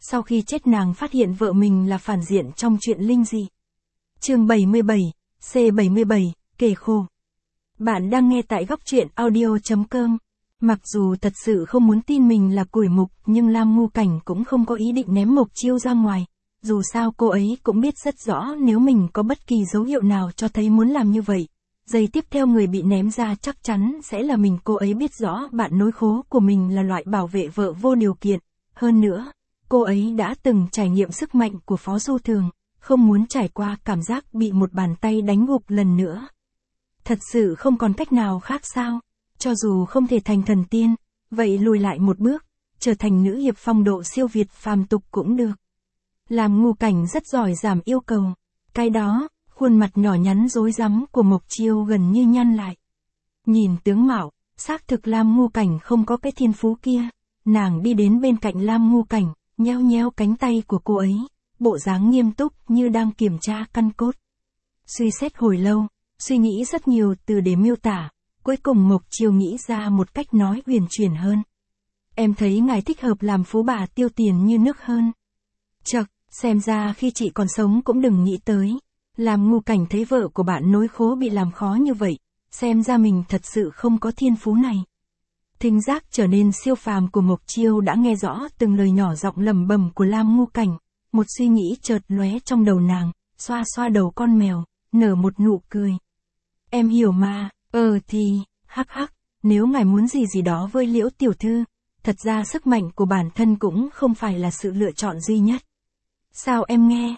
Sau khi chết nàng phát hiện vợ mình là phản diện trong chuyện linh dị. Chương 77, C77, kể khổ. Bạn đang nghe tại góc truyện audio.com. Mặc dù thật sự không muốn tin mình là củi mục, nhưng Lam Ngu Cảnh cũng không có ý định ném Mộc Chiêu ra ngoài. Dù sao cô ấy cũng biết rất rõ nếu mình có bất kỳ dấu hiệu nào cho thấy muốn làm như vậy. Giây tiếp theo người bị ném ra chắc chắn sẽ là mình. Cô ấy biết rõ bạn nối khố của mình là loại bảo vệ vợ vô điều kiện. Hơn nữa, cô ấy đã từng trải nghiệm sức mạnh của Phó Du Thường, không muốn trải qua cảm giác bị một bàn tay đánh gục lần nữa. Thật sự không còn cách nào khác sao? Cho dù không thể thành thần tiên, vậy lùi lại một bước, trở thành nữ hiệp phong độ siêu việt phàm tục cũng được. Làm Ngu Cảnh rất giỏi giảm yêu cầu. Cái đó, khuôn mặt nhỏ nhắn rối rắm của Mộc Chiêu gần như nhăn lại. Nhìn tướng mạo, xác thực Lam Ngu Cảnh không có cái thiên phú kia. Nàng đi đến bên cạnh Lam Ngu Cảnh, nheo nheo cánh tay của cô ấy, bộ dáng nghiêm túc như đang kiểm tra căn cốt. Suy xét hồi lâu, suy nghĩ rất nhiều từ để miêu tả, cuối cùng Mộc Chiêu nghĩ ra một cách nói huyền chuyển hơn. Em thấy ngài thích hợp làm phú bà tiêu tiền như nước hơn. Chậc, xem ra khi chị còn sống cũng đừng nghĩ tới. Lam Ngu Cảnh thấy vợ của bạn nối khố bị làm khó như vậy, xem ra mình thật sự không có thiên phú này. Thính giác trở nên siêu phàm của Mộc Chiêu đã nghe rõ từng lời nhỏ giọng lẩm bẩm của Lam Ngu Cảnh. Một suy nghĩ chợt lóe trong đầu nàng, xoa xoa đầu con mèo, nở một nụ cười. Em hiểu mà, thì, hắc hắc, nếu ngài muốn gì đó với Liễu tiểu thư, thật ra sức mạnh của bản thân cũng không phải là sự lựa chọn duy nhất. Sao em nghe,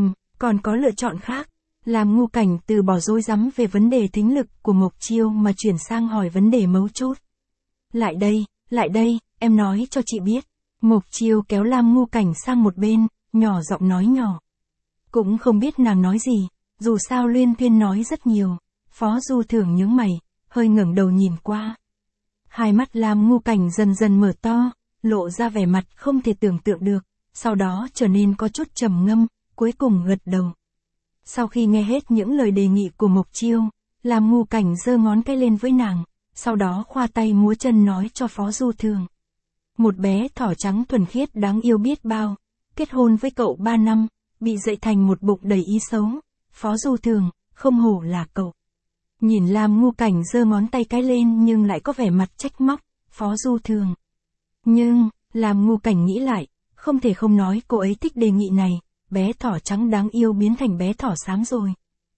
còn có lựa chọn khác. Lam Ngu Cảnh từ bỏ rối rắm về vấn đề thính lực của Mộc Chiêu mà chuyển sang hỏi vấn đề mấu chốt. Lại đây, em nói cho chị biết. Mộc Chiêu kéo Lam Ngu Cảnh sang một bên, nhỏ giọng nói nhỏ. Cũng không biết nàng nói gì, dù sao Luyên Thuyên nói rất nhiều. Phó Du Thường nhướng mày, hơi ngẩng đầu nhìn qua. Hai mắt Lam Ngu Cảnh dần dần mở to, lộ ra vẻ mặt không thể tưởng tượng được, sau đó trở nên có chút trầm ngâm, cuối cùng gật đầu. Sau khi nghe hết những lời đề nghị của Mộc Chiêu, Lam Ngu Cảnh giơ ngón cái lên với nàng, sau đó khoa tay múa chân nói cho Phó Du Thường. Một bé thỏ trắng thuần khiết đáng yêu biết bao, kết hôn với cậu 3 năm, bị dạy thành một bụng đầy ý xấu. Phó Du Thường, không hổ là cậu. Nhìn Lam Ngu Cảnh giơ ngón tay cái lên nhưng lại có vẻ mặt trách móc, Phó Du Thường. Nhưng, Lam Ngu Cảnh nghĩ lại, không thể không nói cô ấy thích đề nghị này, bé thỏ trắng đáng yêu biến thành bé thỏ xám rồi.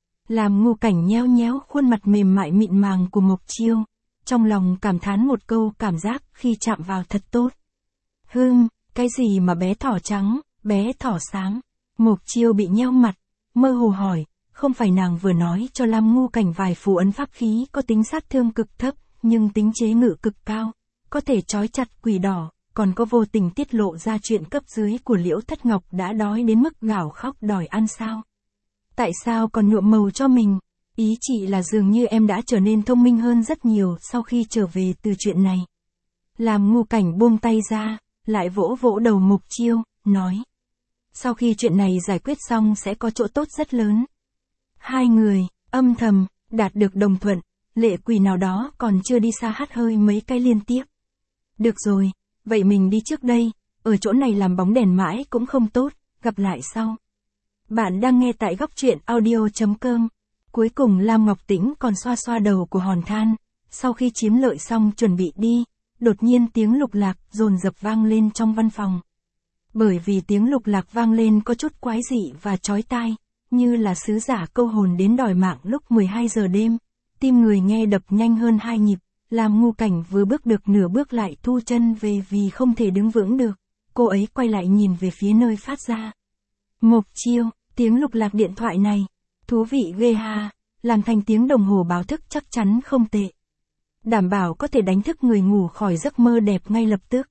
Lam Ngu Cảnh nheo nhéo khuôn mặt mềm mại mịn màng của Mộc Chiêu, trong lòng cảm thán một câu cảm giác khi chạm vào thật tốt. Cái gì mà bé thỏ trắng, bé thỏ xám? Mộc Chiêu bị nheo mặt, mơ hồ hỏi, không phải nàng vừa nói cho Lam Ngu Cảnh vài phù ấn pháp khí có tính sát thương cực thấp, nhưng tính chế ngự cực cao, có thể trói chặt quỷ đỏ, còn có vô tình tiết lộ ra chuyện cấp dưới của Liễu Thất Ngọc đã đói đến mức gào khóc đòi ăn sao? Tại sao còn nhuộm màu cho mình? Ý chị là dường như em đã trở nên thông minh hơn rất nhiều sau khi trở về từ chuyện này. Lam Ngu Cảnh buông tay ra, lại vỗ vỗ đầu Mộc Chiêu, nói. Sau khi chuyện này giải quyết xong sẽ có chỗ tốt rất lớn. Hai người, âm thầm, đạt được đồng thuận, lệ quỷ nào đó còn chưa đi xa hắt hơi mấy cái liên tiếp. Được rồi, vậy mình đi trước đây, ở chỗ này làm bóng đèn mãi cũng không tốt, gặp lại sau. Bạn đang nghe tại góc truyện audio.com. Cuối cùng Lam Ngọc Tĩnh còn xoa xoa đầu của Hòn Than, sau khi chiếm lợi xong chuẩn bị đi, đột nhiên tiếng lục lạc dồn dập vang lên trong văn phòng. Bởi vì tiếng lục lạc vang lên có chút quái dị và chói tai, như là sứ giả câu hồn đến đòi mạng lúc 12 giờ đêm, tim người nghe đập nhanh hơn 2 nhịp, Lam Ngu Cảnh vừa bước được nửa bước lại thu chân về vì không thể đứng vững được, cô ấy quay lại nhìn về phía nơi phát ra. Mộc Chiêu, tiếng lục lạc điện thoại này, thú vị ghê ha, làm thành tiếng đồng hồ báo thức chắc chắn không tệ. Đảm bảo có thể đánh thức người ngủ khỏi giấc mơ đẹp ngay lập tức.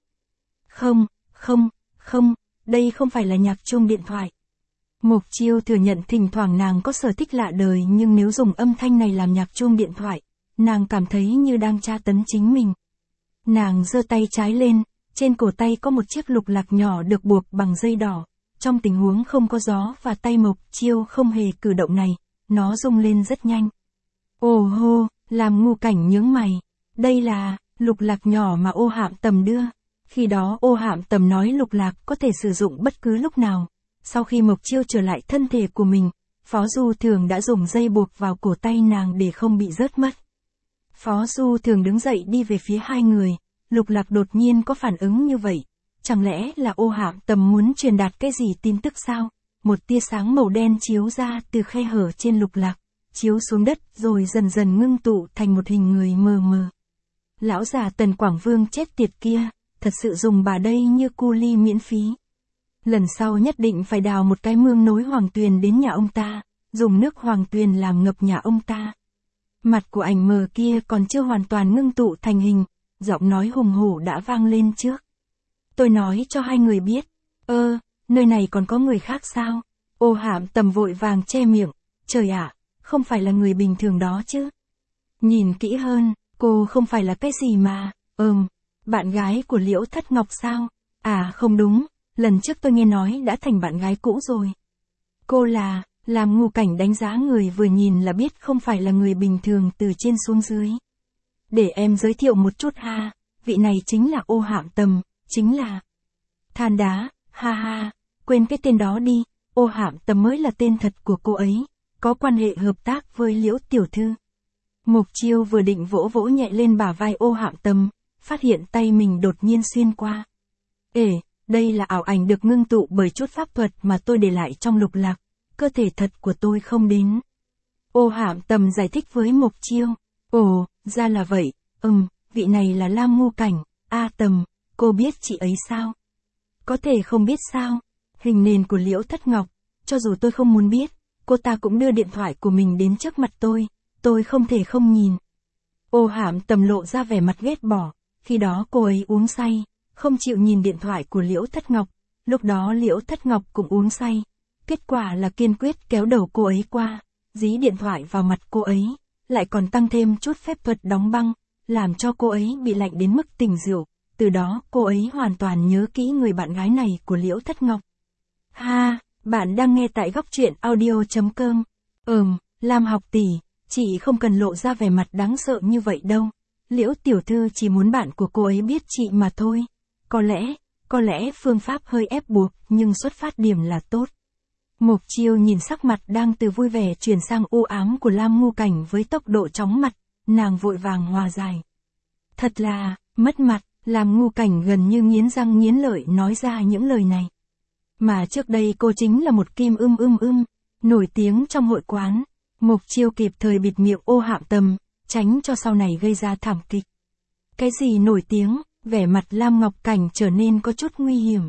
Không, đây không phải là nhạc chuông điện thoại. Mộc Chiêu thừa nhận thỉnh thoảng nàng có sở thích lạ đời nhưng nếu dùng âm thanh này làm nhạc chuông điện thoại, nàng cảm thấy như đang tra tấn chính mình. Nàng giơ tay trái lên, trên cổ tay có một chiếc lục lạc nhỏ được buộc bằng dây đỏ. Trong tình huống không có gió và tay Mộc Chiêu không hề cử động này, nó rung lên rất nhanh. Ồ hô, Lam Ngu Cảnh nhướng mày. Đây là lục lạc nhỏ mà Ô Hạm Tầm đưa. Khi đó Ô Hạm Tầm nói Lục Lạc có thể sử dụng bất cứ lúc nào. Sau khi Mộc Chiêu trở lại thân thể của mình, Phó Du Thường đã dùng dây buộc vào cổ tay nàng để không bị rớt mất. Phó Du Thường đứng dậy đi về phía hai người, Lục Lạc đột nhiên có phản ứng như vậy. Chẳng lẽ là Ô Hạm Tầm muốn truyền đạt cái gì tin tức sao? Một tia sáng màu đen chiếu ra từ khe hở trên Lục Lạc, chiếu xuống đất rồi dần dần ngưng tụ thành một hình người mờ mờ. Lão già Tần Quảng Vương chết tiệt kia, thật sự dùng bà đây như cu ly miễn phí. Lần sau nhất định phải đào một cái mương nối Hoàng Tuyền đến nhà ông ta, dùng nước Hoàng Tuyền làm ngập nhà ông ta. Mặt của ảnh mờ kia còn chưa hoàn toàn ngưng tụ thành hình, giọng nói hùng hổ đã vang lên trước. Tôi nói cho hai người biết, nơi này còn có người khác sao? Ô Hạm Tầm vội vàng che miệng, trời ạ, không phải là người bình thường đó chứ. Nhìn kỹ hơn, cô không phải là cái gì mà, bạn gái của Liễu Thất Ngọc sao? À không đúng, lần trước tôi nghe nói đã thành bạn gái cũ rồi. Cô là, làm Ngưu Cảnh đánh giá người vừa nhìn là biết không phải là người bình thường từ trên xuống dưới. Để em giới thiệu một chút ha, vị này chính là Ô Hạm Tầm, chính là Than Đá, ha ha, quên cái tên đó đi, Ô Hạm Tầm mới là tên thật của cô ấy, có quan hệ hợp tác với Liễu tiểu thư. Mộc Chiêu vừa định vỗ vỗ nhẹ lên bả vai Ô Hạm Tầm, phát hiện tay mình đột nhiên xuyên qua. Đây là ảo ảnh được ngưng tụ bởi chút pháp thuật mà tôi để lại trong Lục Lạc, cơ thể thật của tôi không đến. Ô Hạm Tầm giải thích với Mộc Chiêu. Ồ, ra là vậy, vị này là Lam Ngưu Cảnh, Tầm, cô biết chị ấy sao? Có thể không biết sao? Hình nền của Liễu Thất Ngọc, cho dù tôi không muốn biết, cô ta cũng đưa điện thoại của mình đến trước mặt tôi không thể không nhìn. Ô Hạm Tầm lộ ra vẻ mặt ghét bỏ, khi đó cô ấy uống say, không chịu nhìn điện thoại của Liễu Thất Ngọc, lúc đó Liễu Thất Ngọc cũng uống say. Kết quả là kiên quyết kéo đầu cô ấy qua, dí điện thoại vào mặt cô ấy, lại còn tăng thêm chút phép thuật đóng băng, làm cho cô ấy bị lạnh đến mức tỉnh rượu, từ đó cô ấy hoàn toàn nhớ kỹ người bạn gái này của Liễu Thất Ngọc. Bạn đang nghe tại góc truyện audio.com. Lam học tỷ, chị không cần lộ ra vẻ mặt đáng sợ như vậy đâu. Liễu tiểu thư chỉ muốn bạn của cô ấy biết chị mà thôi. Có lẽ phương pháp hơi ép buộc nhưng xuất phát điểm là tốt. Mộc Chiêu nhìn sắc mặt đang từ vui vẻ chuyển sang u ám của Lam Ngưu Cảnh với tốc độ chóng mặt, nàng vội vàng hòa giải. Thật là, mất mặt, Lam Ngưu Cảnh gần như nghiến răng nghiến lợi nói ra những lời này. Mà trước đây cô chính là một kim nổi tiếng trong hội quán. Mộc Chiêu kịp thời bịt miệng Ô Hạm Tầm, tránh cho sau này gây ra thảm kịch. Cái gì nổi tiếng? Vẻ mặt Lam Ngọc Cảnh trở nên có chút nguy hiểm.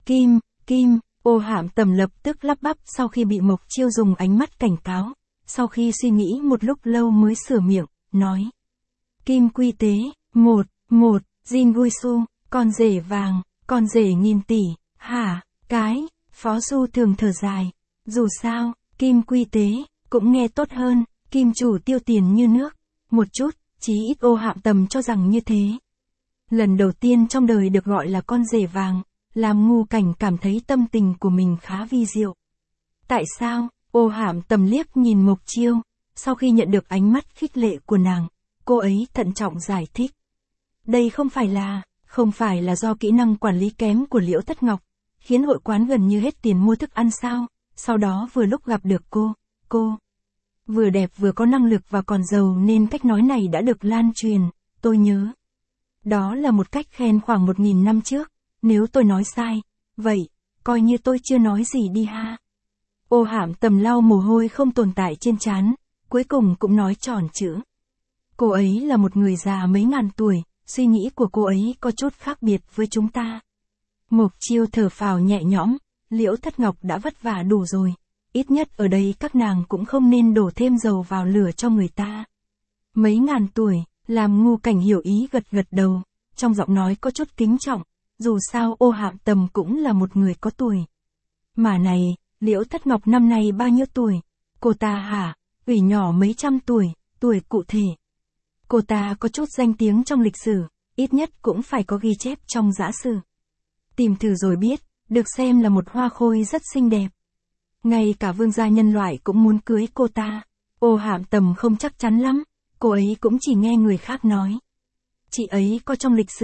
Kim, Ô Hạm Tầm lập tức lắp bắp sau khi bị Mộc Chiêu dùng ánh mắt cảnh cáo. Sau khi suy nghĩ một lúc lâu mới sửa miệng, nói. Kim quy tế, một, Jin Guisu, con rể vàng, con rể nghìn tỷ, hả, cái, Phó Du Thường thở dài. Dù sao, Kim quy tế, cũng nghe tốt hơn, Kim chủ tiêu tiền như nước, một chút, chí ít Ô Hạm Tầm cho rằng như thế. Lần đầu tiên trong đời được gọi là con rể vàng, làm Ngưu Cảnh cảm thấy tâm tình của mình khá vi diệu. Tại sao? Ô Hạm Tầm liếc nhìn Mộc Chiêu, sau khi nhận được ánh mắt khích lệ của nàng, cô ấy thận trọng giải thích. Đây không phải là do kỹ năng quản lý kém của Liễu Thất Ngọc, khiến hội quán gần như hết tiền mua thức ăn sao, sau đó vừa lúc gặp được cô. Vừa đẹp vừa có năng lực và còn giàu nên cách nói này đã được lan truyền, tôi nhớ. Đó là một cách khen khoảng 1000 năm trước, nếu tôi nói sai, vậy, coi như tôi chưa nói gì đi ha. Ô Hạm Tầm lau mồ hôi không tồn tại trên trán, cuối cùng cũng nói tròn chữ. Cô ấy là một người già mấy ngàn tuổi, suy nghĩ của cô ấy có chút khác biệt với chúng ta. Mộc Chiêu thở phào nhẹ nhõm, Liễu Thất Ngọc đã vất vả đủ rồi, ít nhất ở đây các nàng cũng không nên đổ thêm dầu vào lửa cho người ta. Mấy ngàn tuổi, làm Ngưu Cảnh hiểu ý gật đầu, trong giọng nói có chút kính trọng, dù sao Ô Hạm Tầm cũng là một người có tuổi. Mà này, Liễu Thất Ngọc năm nay bao nhiêu tuổi? Cô ta hả? Ủy nhỏ mấy trăm tuổi cụ thể. Cô ta có chút danh tiếng trong lịch sử, ít nhất cũng phải có ghi chép trong giã sử. Tìm thử rồi biết, được xem là một hoa khôi rất xinh đẹp. Ngay cả vương gia nhân loại cũng muốn cưới cô ta. Ô Hạm Tầm không chắc chắn lắm, cô ấy cũng chỉ nghe người khác nói. Chị ấy có trong lịch sử,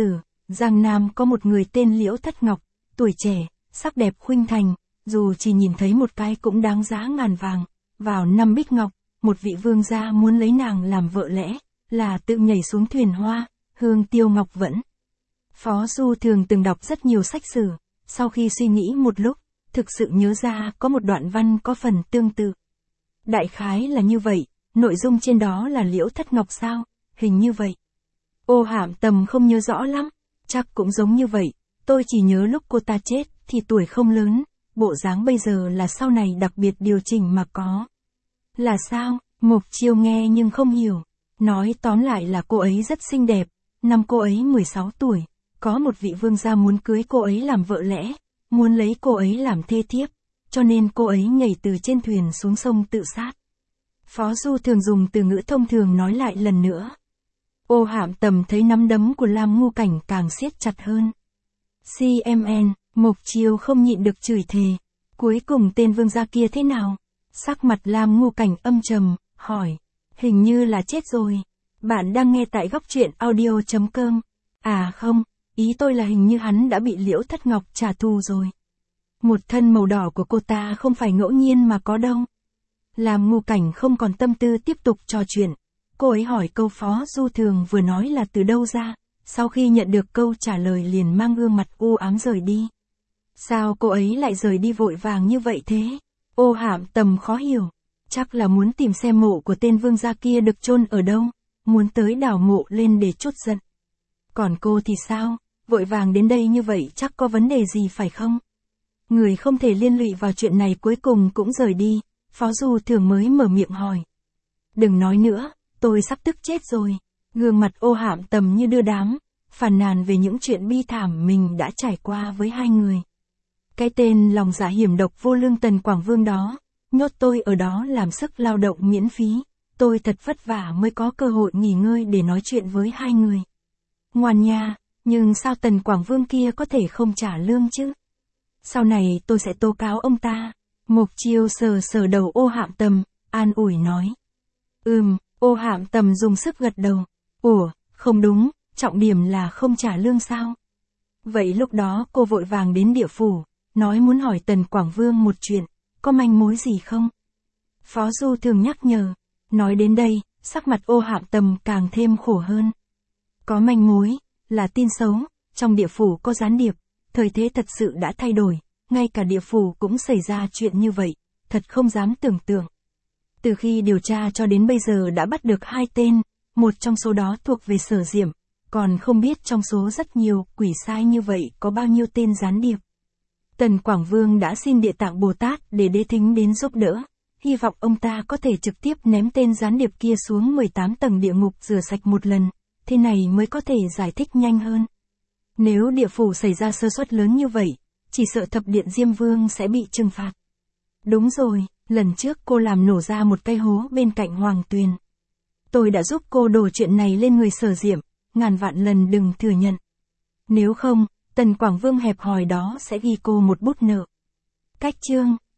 Giang Nam có một người tên Liễu Thất Ngọc, tuổi trẻ, sắc đẹp khuynh thành, dù chỉ nhìn thấy một cái cũng đáng giá ngàn vàng. Vào năm Bích Ngọc, một vị vương gia muốn lấy nàng làm vợ lẽ, là tự nhảy xuống thuyền hoa, hương tiêu ngọc vẫn. Phó Du Thường từng đọc rất nhiều sách sử, sau khi suy nghĩ một lúc, thực sự nhớ ra có một đoạn văn có phần tương tự. Đại khái là như vậy, nội dung trên đó là Liễu Thất Ngọc sao, hình như vậy. Ô Hạm Tầm không nhớ rõ lắm, chắc cũng giống như vậy, tôi chỉ nhớ lúc cô ta chết thì tuổi không lớn, bộ dáng bây giờ là sau này đặc biệt điều chỉnh mà có. Là sao? Mục Chiêu nghe nhưng không hiểu, nói tóm lại là cô ấy rất xinh đẹp, năm cô ấy 16 tuổi, có một vị vương gia muốn cưới cô ấy làm vợ lẽ, muốn lấy cô ấy làm thê thiếp, cho nên cô ấy nhảy từ trên thuyền xuống sông tự sát. Phó Du Thường dùng từ ngữ thông thường nói lại lần nữa. Ô Hạm Tầm thấy nắm đấm của Lam Ngu Cảnh càng siết chặt hơn. CMN, Mục Chiêu không nhịn được chửi thề. Cuối cùng tên vương gia kia thế nào? Sắc mặt Lam Ngu Cảnh âm trầm, hỏi. Hình như là chết rồi. Bạn đang nghe tại góc truyện audio.com. À không, ý tôi là hình như hắn đã bị Liễu Thất Ngọc trả thù rồi. Một thân màu đỏ của cô ta không phải ngẫu nhiên mà có đâu. Lam Ngu Cảnh không còn tâm tư tiếp tục trò chuyện. Cô ấy hỏi câu Phó Du Thường vừa nói là từ đâu ra, sau khi nhận được câu trả lời liền mang gương mặt u ám rời đi. Sao cô ấy lại rời đi vội vàng như vậy thế? Ô Hạm Tầm khó hiểu, chắc là muốn tìm xem mộ của tên vương gia kia được chôn ở đâu, muốn tới đào mộ lên để trút giận. Còn cô thì sao, vội vàng đến đây như vậy chắc có vấn đề gì phải không? Người không thể liên lụy vào chuyện này cuối cùng cũng rời đi, Phó Du Thường mới mở miệng hỏi. Đừng nói nữa, tôi sắp tức chết rồi. Gương mặt Ô Hạm Tầm như đưa đám, phàn nàn về những chuyện bi thảm mình đã trải qua với hai người. Cái tên lòng dạ hiểm độc vô lương Tần Quảng Vương đó, nhốt tôi ở đó làm sức lao động miễn phí, tôi thật vất vả mới có cơ hội nghỉ ngơi để nói chuyện với hai người. Ngoan nha, nhưng sao Tần Quảng Vương kia có thể không trả lương chứ? Sau này tôi sẽ tố cáo ông ta. Mục Chiêu sờ sờ đầu Ô Hạm Tầm, an ủi nói. Ô Hạm Tầm dùng sức gật đầu. Ủa, không đúng, trọng điểm là không trả lương sao? Vậy lúc đó cô vội vàng đến địa phủ, nói muốn hỏi Tần Quảng Vương một chuyện, có manh mối gì không? Phó Du Thường nhắc nhở. Nói đến đây, sắc mặt Ô Hạm Tầm càng thêm khổ hơn. Có manh mối, là tin xấu, trong địa phủ có gián điệp, thời thế thật sự đã thay đổi, ngay cả địa phủ cũng xảy ra chuyện như vậy, thật không dám tưởng tượng. Từ khi điều tra cho đến bây giờ đã bắt được 2 tên, một trong số đó thuộc về Sở Diệm, còn không biết trong số rất nhiều quỷ sai như vậy có bao nhiêu tên gián điệp. Tần Quảng Vương đã xin Địa Tạng Bồ Tát để Đế Thính đến giúp đỡ, hy vọng ông ta có thể trực tiếp ném tên gián điệp kia xuống 18 tầng địa ngục rửa sạch một lần, thế này mới có thể giải thích nhanh hơn. Nếu địa phủ xảy ra sơ suất lớn như vậy, chỉ sợ Thập Điện Diêm Vương sẽ bị trừng phạt. Đúng rồi, lần trước cô làm nổ ra một cái hố bên cạnh Hoàng Tuyền. Tôi đã giúp cô đổ chuyện này lên người Sở Diệm, ngàn vạn lần đừng thừa nhận. Nếu không, Tần Quảng Vương hẹp hòi đó sẽ ghi cô một bút nợ. Cách chương